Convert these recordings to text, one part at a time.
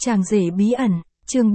Chàng rể bí ẩn, chương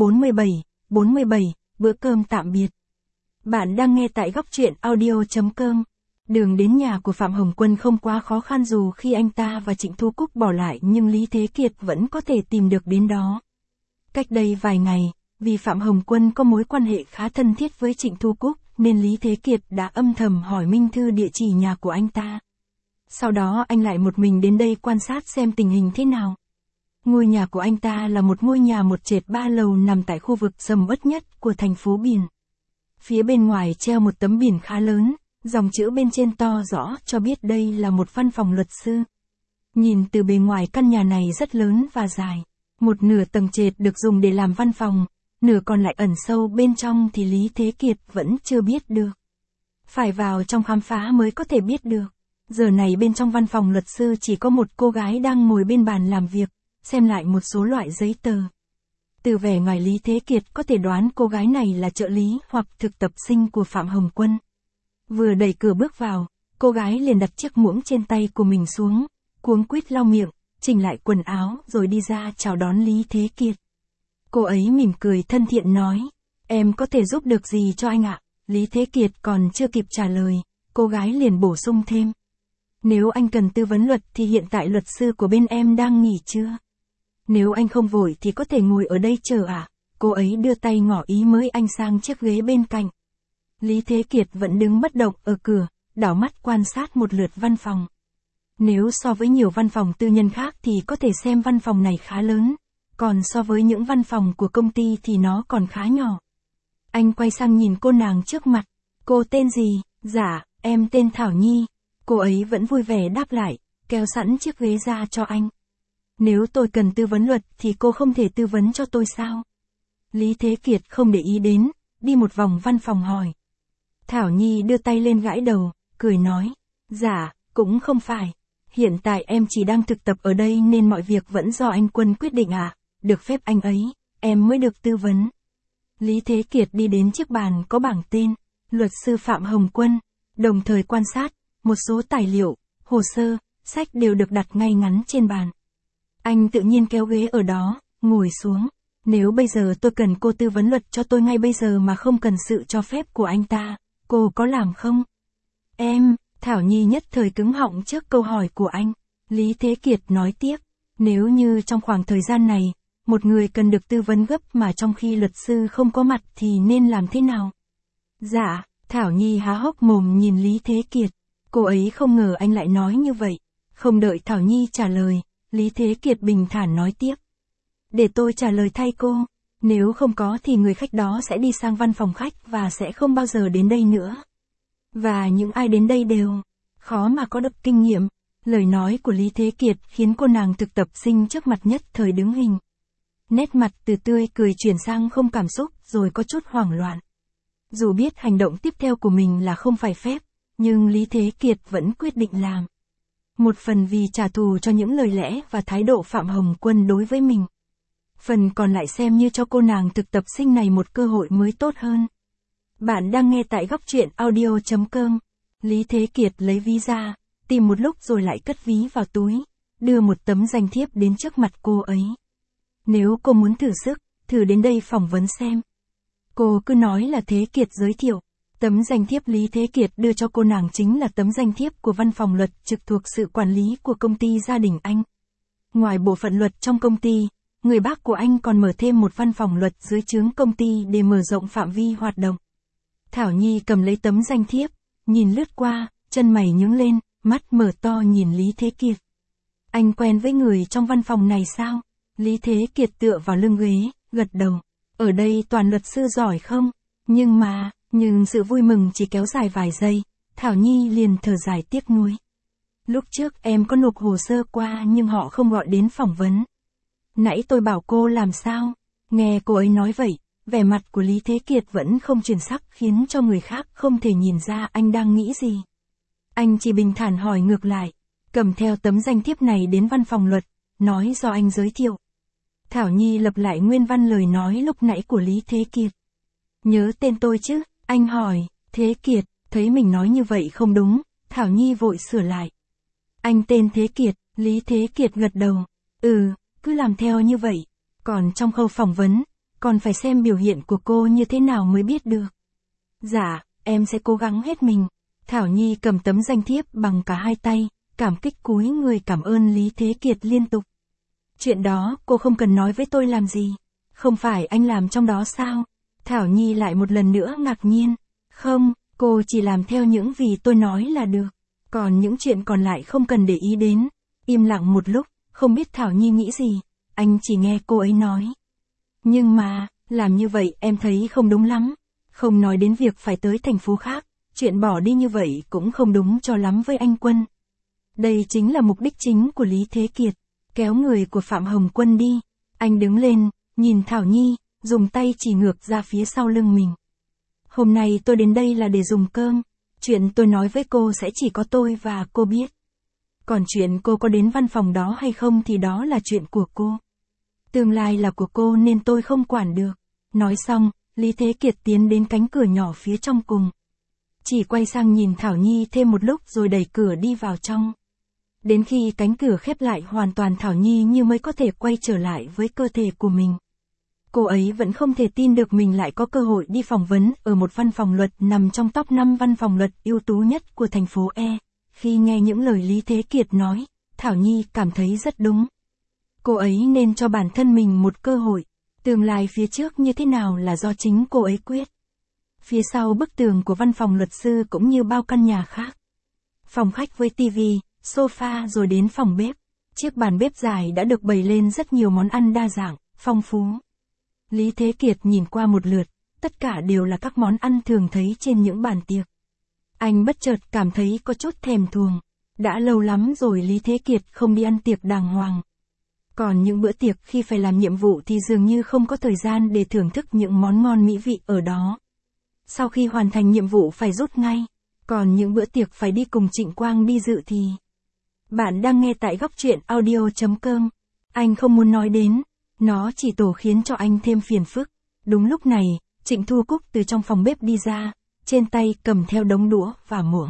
47, bữa cơm tạm biệt. Bạn đang nghe tại góc truyện audio.com. Đường đến nhà của Phạm Hồng Quân không quá khó khăn dù khi anh ta và Trịnh Thu Cúc bỏ lại nhưng Lý Thế Kiệt vẫn có thể tìm được đến đó. Cách đây vài ngày, vì Phạm Hồng Quân có mối quan hệ khá thân thiết với Trịnh Thu Cúc nên Lý Thế Kiệt đã âm thầm hỏi Minh Thư địa chỉ nhà của anh ta. Sau đó anh lại một mình đến đây quan sát xem tình hình thế nào. Ngôi nhà của anh ta là một ngôi nhà một trệt 3 lầu nằm tại khu vực sầm uất nhất của thành phố Biển. Phía bên ngoài treo một tấm biển khá lớn, dòng chữ bên trên to rõ cho biết đây là một văn phòng luật sư. Nhìn từ bề ngoài căn nhà này rất lớn và dài. Một nửa tầng trệt được dùng để làm văn phòng, nửa còn lại ẩn sâu bên trong thì Lý Thế Kiệt vẫn chưa biết được. Phải vào trong khám phá mới có thể biết được. Giờ này bên trong văn phòng luật sư chỉ có một cô gái đang ngồi bên bàn làm việc, xem lại một số loại giấy tờ. Từ vẻ ngoài Lý Thế Kiệt có thể đoán cô gái này là trợ lý hoặc thực tập sinh của Phạm Hồng Quân. Vừa đẩy cửa bước vào, cô gái liền đặt chiếc muỗng trên tay của mình xuống, cuống quýt lau miệng, chỉnh lại quần áo rồi đi ra chào đón Lý Thế Kiệt. Cô ấy mỉm cười thân thiện nói, em có thể giúp được gì cho anh ạ? Lý Thế Kiệt còn chưa kịp trả lời, cô gái liền bổ sung thêm. Nếu anh cần tư vấn luật thì hiện tại luật sư của bên em đang nghỉ trưa. Nếu anh không vội thì có thể ngồi ở đây chờ ạ. Cô ấy đưa tay ngỏ ý mới anh sang chiếc ghế bên cạnh. Lý Thế Kiệt vẫn đứng bất động ở cửa, đảo mắt quan sát một lượt văn phòng. Nếu so với nhiều văn phòng tư nhân khác thì có thể xem văn phòng này khá lớn, còn so với những văn phòng của công ty thì nó còn khá nhỏ. Anh quay sang nhìn cô nàng trước mặt. Cô tên gì? Dạ, em tên Thảo Nhi. Cô ấy vẫn vui vẻ đáp lại, kéo sẵn chiếc ghế ra cho anh. Nếu tôi cần tư vấn luật thì cô không thể tư vấn cho tôi sao? Lý Thế Kiệt không để ý đến, đi một vòng văn phòng hỏi. Thảo Nhi đưa tay lên gãi đầu, cười nói. Dạ, cũng không phải. Hiện tại em chỉ đang thực tập ở đây nên mọi việc vẫn do anh Quân quyết định ạ. Được phép anh ấy, em mới được tư vấn. Lý Thế Kiệt đi đến chiếc bàn có bảng tên, luật sư Phạm Hồng Quân, đồng thời quan sát, một số tài liệu, hồ sơ, sách đều được đặt ngay ngắn trên bàn. Anh tự nhiên kéo ghế ở đó, ngồi xuống. Nếu bây giờ tôi cần cô tư vấn luật cho tôi ngay bây giờ mà không cần sự cho phép của anh ta, cô có làm không? Em, Thảo Nhi nhất thời cứng họng trước câu hỏi của anh. Lý Thế Kiệt nói tiếp, nếu như trong khoảng thời gian này, một người cần được tư vấn gấp mà trong khi luật sư không có mặt thì nên làm thế nào? Dạ, Thảo Nhi há hốc mồm nhìn Lý Thế Kiệt. Cô ấy không ngờ anh lại nói như vậy. Không đợi Thảo Nhi trả lời, Lý Thế Kiệt bình thản nói tiếp. Để tôi trả lời thay cô. Nếu không có thì người khách đó sẽ đi sang văn phòng khách và sẽ không bao giờ đến đây nữa. Và những ai đến đây đều khó mà có được kinh nghiệm. Lời nói của Lý Thế Kiệt khiến cô nàng thực tập sinh trước mặt nhất thời đứng hình. Nét mặt từ tươi cười chuyển sang không cảm xúc rồi có chút hoảng loạn. Dù biết hành động tiếp theo của mình là không phải phép, nhưng Lý Thế Kiệt vẫn quyết định làm. Một phần vì trả thù cho những lời lẽ và thái độ Phạm Hồng Quân đối với mình. Phần còn lại xem như cho cô nàng thực tập sinh này một cơ hội mới tốt hơn. Bạn đang nghe tại góc truyện audio.com. Lý Thế Kiệt lấy ví ra, tìm một lúc rồi lại cất ví vào túi, đưa một tấm danh thiếp đến trước mặt cô ấy. Nếu cô muốn thử sức, thử đến đây phỏng vấn xem. Cô cứ nói là Thế Kiệt giới thiệu. Tấm danh thiếp Lý Thế Kiệt đưa cho cô nàng chính là tấm danh thiếp của văn phòng luật trực thuộc sự quản lý của công ty gia đình anh. Ngoài bộ phận luật trong công ty, người bác của anh còn mở thêm một văn phòng luật dưới trướng công ty để mở rộng phạm vi hoạt động. Thảo Nhi cầm lấy tấm danh thiếp, nhìn lướt qua, chân mày nhướng lên, mắt mở to nhìn Lý Thế Kiệt. Anh quen với người trong văn phòng này sao? Lý Thế Kiệt tựa vào lưng ghế, gật đầu. Ở đây toàn luật sư giỏi không? Nhưng sự vui mừng chỉ kéo dài vài giây, Thảo Nhi liền thở dài tiếc nuối. Lúc trước em có nộp hồ sơ qua nhưng họ không gọi đến phỏng vấn. Nãy tôi bảo cô làm sao? Nghe cô ấy nói vậy, vẻ mặt của Lý Thế Kiệt vẫn không chuyển sắc khiến cho người khác không thể nhìn ra anh đang nghĩ gì. Anh chỉ bình thản hỏi ngược lại, cầm theo tấm danh thiếp này đến văn phòng luật, nói do anh giới thiệu. Thảo Nhi lặp lại nguyên văn lời nói lúc nãy của Lý Thế Kiệt. Nhớ tên tôi chứ? Anh hỏi. Thế Kiệt, thấy mình nói như vậy không đúng, Thảo Nhi vội sửa lại. Anh tên Thế Kiệt. Lý Thế Kiệt gật đầu. Cứ làm theo như vậy. Còn trong khâu phỏng vấn, còn phải xem biểu hiện của cô như thế nào mới biết được. Dạ, em sẽ cố gắng hết mình. Thảo Nhi cầm tấm danh thiếp bằng cả hai tay, cảm kích cúi người cảm ơn Lý Thế Kiệt liên tục. Chuyện đó cô không cần nói với tôi làm gì. Không phải anh làm trong đó sao? Thảo Nhi lại một lần nữa ngạc nhiên. Không, cô chỉ làm theo những gì tôi nói là được. Còn những chuyện còn lại không cần để ý đến. Im lặng một lúc, không biết Thảo Nhi nghĩ gì. Anh chỉ nghe cô ấy nói. Nhưng mà, làm như vậy em thấy không đúng lắm. Không nói đến việc phải tới thành phố khác. Chuyện bỏ đi như vậy cũng không đúng cho lắm với anh Quân. Đây chính là mục đích chính của Lý Thế Kiệt. Kéo người của Phạm Hồng Quân đi. Anh đứng lên, nhìn Thảo Nhi, dùng tay chỉ ngược ra phía sau lưng mình. Hôm nay tôi đến đây là để dùng cơm. Chuyện tôi nói với cô sẽ chỉ có tôi và cô biết. Còn chuyện cô có đến văn phòng đó hay không thì đó là chuyện của cô. Tương lai là của cô nên tôi không quản được. Nói xong, Lý Thế Kiệt tiến đến cánh cửa nhỏ phía trong cùng. Chỉ quay sang nhìn Thảo Nhi thêm một lúc rồi đẩy cửa đi vào trong. Đến khi cánh cửa khép lại hoàn toàn Thảo Nhi như mới có thể quay trở lại với cơ thể của mình. Cô ấy vẫn không thể tin được mình lại có cơ hội đi phỏng vấn ở một văn phòng luật nằm trong top 5 văn phòng luật ưu tú nhất của thành phố E. Khi nghe những lời Lý Thế Kiệt nói, Thảo Nhi cảm thấy rất đúng. Cô ấy nên cho bản thân mình một cơ hội. Tương lai phía trước như thế nào là do chính cô ấy quyết. Phía sau bức tường của văn phòng luật sư cũng như bao căn nhà khác. Phòng khách với tivi, sofa rồi đến phòng bếp. Chiếc bàn bếp dài đã được bày lên rất nhiều món ăn đa dạng, phong phú. Lý Thế Kiệt nhìn qua một lượt, tất cả đều là các món ăn thường thấy trên những bàn tiệc. Anh bất chợt cảm thấy có chút thèm thuồng. Đã lâu lắm rồi Lý Thế Kiệt không đi ăn tiệc đàng hoàng. Còn những bữa tiệc khi phải làm nhiệm vụ thì dường như không có thời gian để thưởng thức những món ngon mỹ vị ở đó. Sau khi hoàn thành nhiệm vụ phải rút ngay. Còn những bữa tiệc phải đi cùng Trịnh Quang đi dự thì... Bạn đang nghe tại góc truyện audio.com. Anh không muốn nói đến. Nó chỉ tổ khiến cho anh thêm phiền phức. Đúng lúc này, Trịnh Thu Cúc từ trong phòng bếp đi ra, trên tay cầm theo đống đũa và muỗng.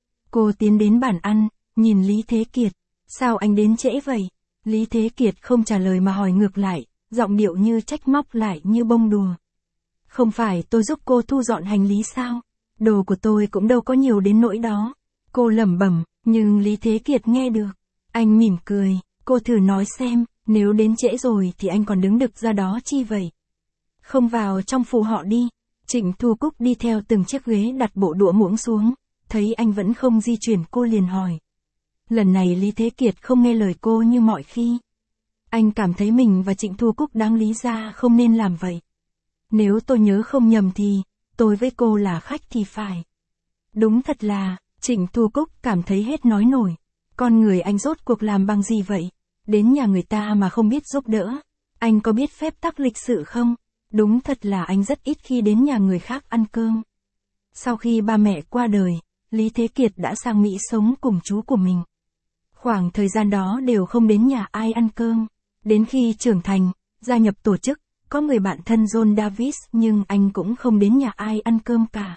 Cô tiến đến bàn ăn, nhìn Lý Thế Kiệt. Sao anh đến trễ vậy? Lý Thế Kiệt không trả lời mà hỏi ngược lại, giọng điệu như trách móc lại như bông đùa. Không phải tôi giúp cô thu dọn hành lý sao? Đồ của tôi cũng đâu có nhiều đến nỗi đó. Cô lẩm bẩm, nhưng Lý Thế Kiệt nghe được. Anh mỉm cười, cô thử nói xem, nếu đến trễ rồi thì anh còn đứng đực ra đó chi vậy? Không vào trong phụ họ đi. Trịnh Thu Cúc đi theo từng chiếc ghế đặt bộ đũa muỗng xuống, thấy anh vẫn không di chuyển cô liền hỏi. Lần này Lý Thế Kiệt không nghe lời cô như mọi khi. Anh cảm thấy mình và Trịnh Thu Cúc đáng lý ra không nên làm vậy. Nếu tôi nhớ không nhầm thì, tôi với cô là khách thì phải. Đúng thật là, Trịnh Thu Cúc cảm thấy hết nói nổi. Con người anh rốt cuộc làm bằng gì vậy? Đến nhà người ta mà không biết giúp đỡ. Anh có biết phép tắc lịch sự không? Đúng thật là anh rất ít khi đến nhà người khác ăn cơm. Sau khi ba mẹ qua đời, Lý Thế Kiệt đã sang Mỹ sống cùng chú của mình. Khoảng thời gian đó đều không đến nhà ai ăn cơm. Đến khi trưởng thành, gia nhập tổ chức, có người bạn thân John Davis nhưng anh cũng không đến nhà ai ăn cơm cả.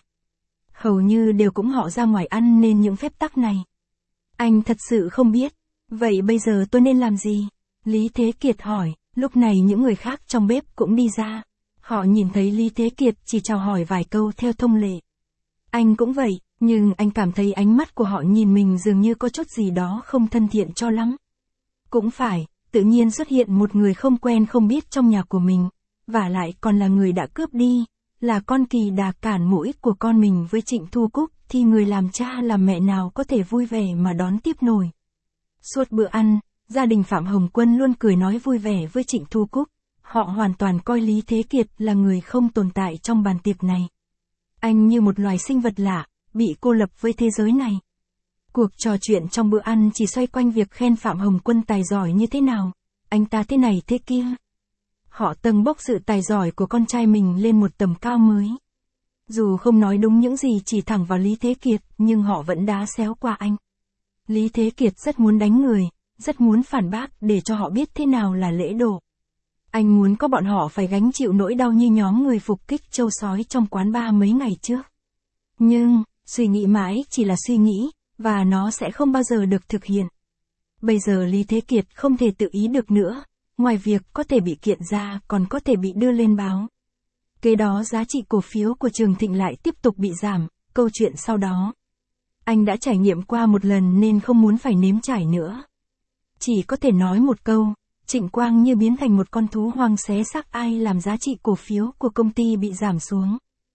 Hầu như đều cũng họ ra ngoài ăn nên những phép tắc này. Anh thật sự không biết. Vậy bây giờ tôi nên làm gì? Lý Thế Kiệt hỏi, lúc này những người khác trong bếp cũng đi ra. Họ nhìn thấy Lý Thế Kiệt chỉ chào hỏi vài câu theo thông lệ. Anh cũng vậy, nhưng anh cảm thấy ánh mắt của họ nhìn mình dường như có chút gì đó không thân thiện cho lắm. Cũng phải, tự nhiên xuất hiện một người không quen không biết trong nhà của mình, vả lại còn là người đã cướp đi, là con kỳ đà cản mũi của con mình với Trịnh Thu Cúc thì người làm cha làm mẹ nào có thể vui vẻ mà đón tiếp nổi. Suốt bữa ăn, gia đình Phạm Hồng Quân luôn cười nói vui vẻ với Trịnh Thu Cúc. Họ hoàn toàn coi Lý Thế Kiệt là người không tồn tại trong bàn tiệc này. Anh như một loài sinh vật lạ, bị cô lập với thế giới này. Cuộc trò chuyện trong bữa ăn chỉ xoay quanh việc khen Phạm Hồng Quân tài giỏi như thế nào, anh ta thế này thế kia. Họ tâng bốc sự tài giỏi của con trai mình lên một tầm cao mới. Dù không nói đúng những gì chỉ thẳng vào Lý Thế Kiệt, nhưng họ vẫn đá xéo qua anh. Lý Thế Kiệt rất muốn đánh người, rất muốn phản bác để cho họ biết thế nào là lễ độ. Anh muốn có bọn họ phải gánh chịu nỗi đau như nhóm người phục kích trâu sói trong quán bar mấy ngày trước. Nhưng, suy nghĩ mãi chỉ là suy nghĩ, và nó sẽ không bao giờ được thực hiện. Bây giờ Lý Thế Kiệt không thể tự ý được nữa, ngoài việc có thể bị kiện ra còn có thể bị đưa lên báo. Kế đó giá trị cổ phiếu của Trường Thịnh lại tiếp tục bị giảm, câu chuyện sau đó. Anh đã trải nghiệm qua một lần nên không muốn phải nếm trải nữa. Chỉ có thể nói một câu, Trịnh Quang như biến thành một con thú hoang xé xác ai làm giá trị cổ phiếu của công ty bị giảm xuống.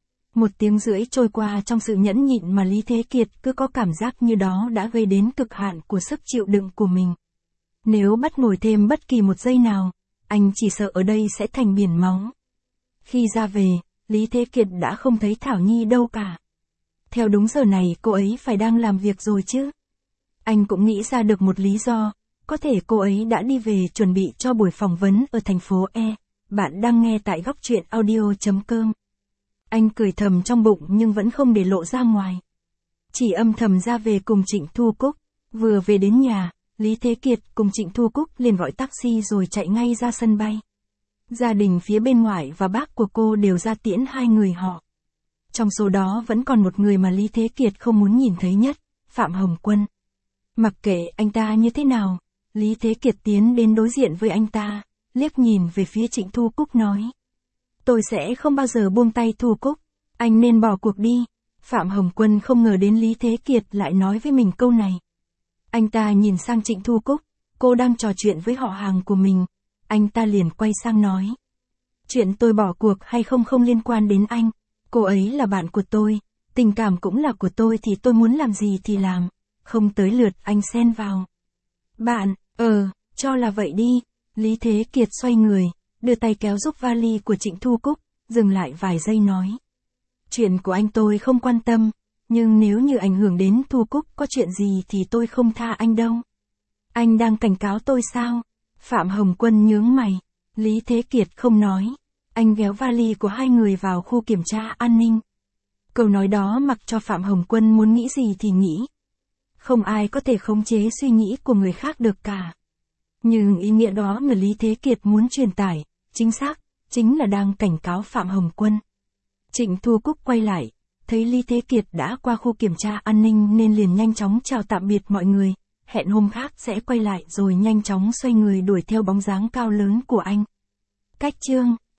1 tiếng rưỡi trôi qua trong sự nhẫn nhịn mà Lý Thế Kiệt cứ có cảm giác như đó đã gây đến cực hạn của sức chịu đựng của mình. Nếu bắt ngồi thêm bất kỳ một giây nào, anh chỉ sợ ở đây sẽ thành biển máu. Khi ra về, Lý Thế Kiệt đã không thấy Thảo Nhi đâu cả. Theo đúng giờ này cô ấy phải đang làm việc rồi chứ. Anh cũng nghĩ ra được một lý do, có thể cô ấy đã đi về chuẩn bị cho buổi phỏng vấn ở thành phố E. Bạn đang nghe tại góc truyện audio.com. Anh cười thầm trong bụng nhưng vẫn không để lộ ra ngoài. Chỉ âm thầm ra về cùng Trịnh Thu Cúc. Vừa về đến nhà, Lý Thế Kiệt cùng Trịnh Thu Cúc liền gọi taxi rồi chạy ngay ra sân bay. Gia đình phía bên ngoại và bác của cô đều ra tiễn hai người họ. Trong số đó vẫn còn một người mà Lý Thế Kiệt không muốn nhìn thấy nhất, Phạm Hồng Quân. Mặc kệ anh ta như thế nào, Lý Thế Kiệt tiến đến đối diện với anh ta, liếc nhìn về phía Trịnh Thu Cúc nói. Tôi sẽ không bao giờ buông tay Thu Cúc, anh nên bỏ cuộc đi. Phạm Hồng Quân không ngờ đến Lý Thế Kiệt lại nói với mình câu này. Anh ta nhìn sang Trịnh Thu Cúc, cô đang trò chuyện với họ hàng của mình. Anh ta liền quay sang nói. Chuyện tôi bỏ cuộc hay không không liên quan đến anh. Cô ấy là bạn của tôi, tình cảm cũng là của tôi thì tôi muốn làm gì thì làm, không tới lượt anh xen vào. Bạn, cho là vậy đi. Lý Thế Kiệt xoay người, đưa tay kéo giúp vali của Trịnh Thu Cúc, dừng lại vài giây nói. Chuyện của anh tôi không quan tâm, nhưng nếu như ảnh hưởng đến Thu Cúc có chuyện gì thì tôi không tha anh đâu. Anh đang cảnh cáo tôi sao? Phạm Hồng Quân nhướng mày. Lý Thế Kiệt không nói. Anh kéo vali của hai người vào khu kiểm tra an ninh. Câu nói đó mặc cho Phạm Hồng Quân muốn nghĩ gì thì nghĩ. Không ai có thể khống chế suy nghĩ của người khác được cả. Nhưng ý nghĩa đó mà Lý Thế Kiệt muốn truyền tải, chính xác, chính là đang cảnh cáo Phạm Hồng Quân. Trịnh Thu Cúc quay lại, thấy Lý Thế Kiệt đã qua khu kiểm tra an ninh nên liền nhanh chóng chào tạm biệt mọi người, hẹn hôm khác sẽ quay lại rồi nhanh chóng xoay người đuổi theo bóng dáng cao lớn của anh. Cách chương